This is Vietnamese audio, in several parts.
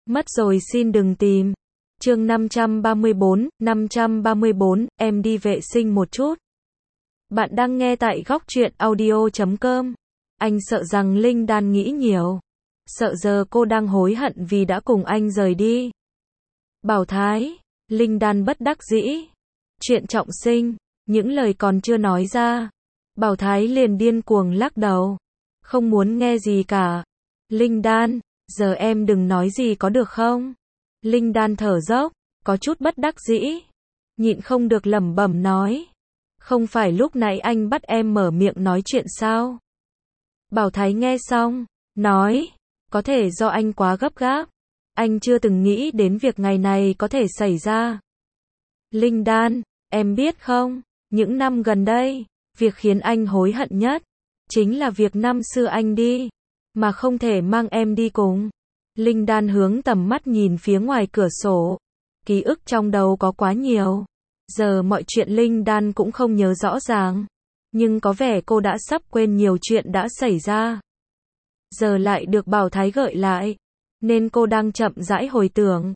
Mất rồi xin đừng tìm. Chương 534, em đi vệ sinh một chút. Bạn đang nghe tại góc truyện audio.com. Anh sợ rằng Linh Đan nghĩ nhiều. Sợ giờ cô đang hối hận vì đã cùng anh rời đi. Bảo Thái, Linh Đan bất đắc dĩ. Chuyện trọng sinh, những lời còn chưa nói ra. Bảo Thái liền điên cuồng lắc đầu. Không muốn nghe gì cả. Linh Đan, giờ em đừng nói gì có được không? Linh Đan thở dốc, có chút bất đắc dĩ. Nhịn không được lẩm bẩm nói. Không phải lúc nãy anh bắt em mở miệng nói chuyện sao? Bảo Thái nghe xong, nói. Có thể do anh quá gấp gáp. Anh chưa từng nghĩ đến việc ngày này có thể xảy ra. Linh Đan, em biết không? Những năm gần đây, việc khiến anh hối hận nhất chính là việc năm xưa anh đi mà không thể mang em đi cùng. Linh Đan hướng tầm mắt nhìn phía ngoài cửa sổ. Ký ức trong đầu có quá nhiều. Giờ mọi chuyện Linh Đan cũng không nhớ rõ ràng. Nhưng có vẻ cô đã sắp quên nhiều chuyện đã xảy ra. Giờ lại được Bảo Thái gợi lại. Nên cô đang chậm rãi hồi tưởng.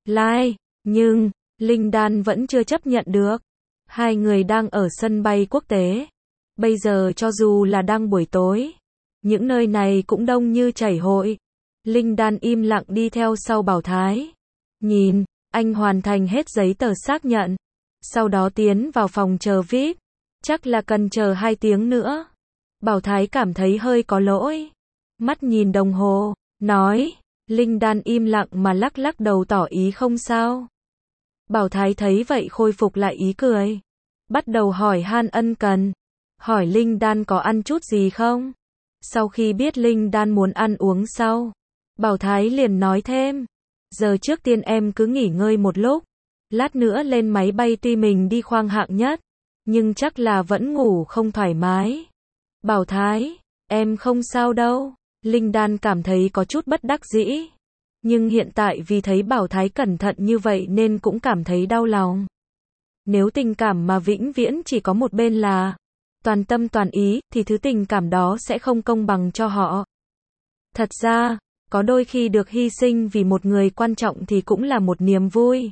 Nhưng, Linh Đan vẫn chưa chấp nhận được. Hai người đang ở sân bay quốc tế. Bây giờ cho dù là đang buổi tối, những nơi này cũng đông như chảy hội. Linh Đan im lặng đi theo sau Bảo Thái. Nhìn, anh hoàn thành hết giấy tờ xác nhận. Sau đó tiến vào phòng chờ VIP. Chắc là cần chờ 2 tiếng nữa. Bảo Thái cảm thấy hơi có lỗi. Mắt nhìn đồng hồ, nói. Linh Đan im lặng mà lắc lắc đầu tỏ ý không sao. Bảo Thái thấy vậy khôi phục lại ý cười. Bắt đầu hỏi han ân cần. Hỏi Linh Đan có ăn chút gì không? Sau khi biết Linh Đan muốn ăn uống sau, Bảo Thái liền nói thêm. Giờ trước tiên em cứ nghỉ ngơi một lúc. Lát nữa lên máy bay tuy mình đi khoang hạng nhất, nhưng chắc là vẫn ngủ không thoải mái. Bảo Thái, em không sao đâu. Linh Đan cảm thấy có chút bất đắc dĩ. Nhưng hiện tại vì thấy Bảo Thái cẩn thận như vậy nên cũng cảm thấy đau lòng. Nếu tình cảm mà vĩnh viễn chỉ có một bên là toàn tâm toàn ý, thì thứ tình cảm đó sẽ không công bằng cho họ. Thật ra, có đôi khi được hy sinh vì một người quan trọng thì cũng là một niềm vui.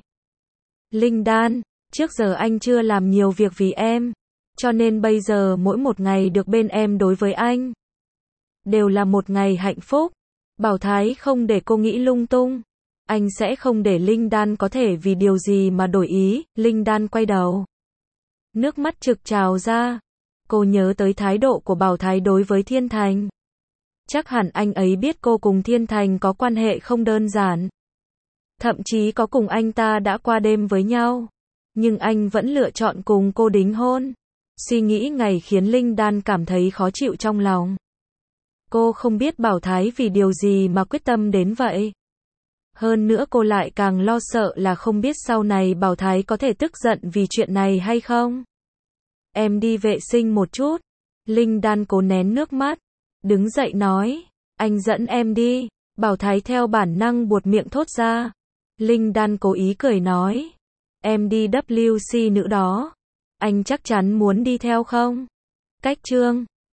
Linh Đan, trước giờ anh chưa làm nhiều việc vì em, cho nên bây giờ mỗi một ngày được bên em đối với anh đều là một ngày hạnh phúc. Bảo Thái không để cô nghĩ lung tung. Anh sẽ không để Linh Đan có thể vì điều gì mà đổi ý. Linh Đan quay đầu. Nước mắt trực trào ra. Cô nhớ tới thái độ của Bảo Thái đối với Thiên Thành. Chắc hẳn anh ấy biết cô cùng Thiên Thành có quan hệ không đơn giản. Thậm chí có cùng anh ta đã qua đêm với nhau. Nhưng anh vẫn lựa chọn cùng cô đính hôn. Suy nghĩ ngày khiến Linh Đan cảm thấy khó chịu trong lòng. Cô không biết Bảo Thái vì điều gì mà quyết tâm đến vậy. Hơn nữa cô lại càng lo sợ là không biết sau này Bảo Thái có thể tức giận vì chuyện này hay không. Em đi vệ sinh một chút. Linh Đan cố nén nước mắt. Đứng dậy nói. Anh dẫn em đi. Bảo Thái theo bản năng buột miệng thốt ra. Linh Đan cố ý cười nói. Em đi WC nữ đó. Anh chắc chắn muốn đi theo không? Cách chương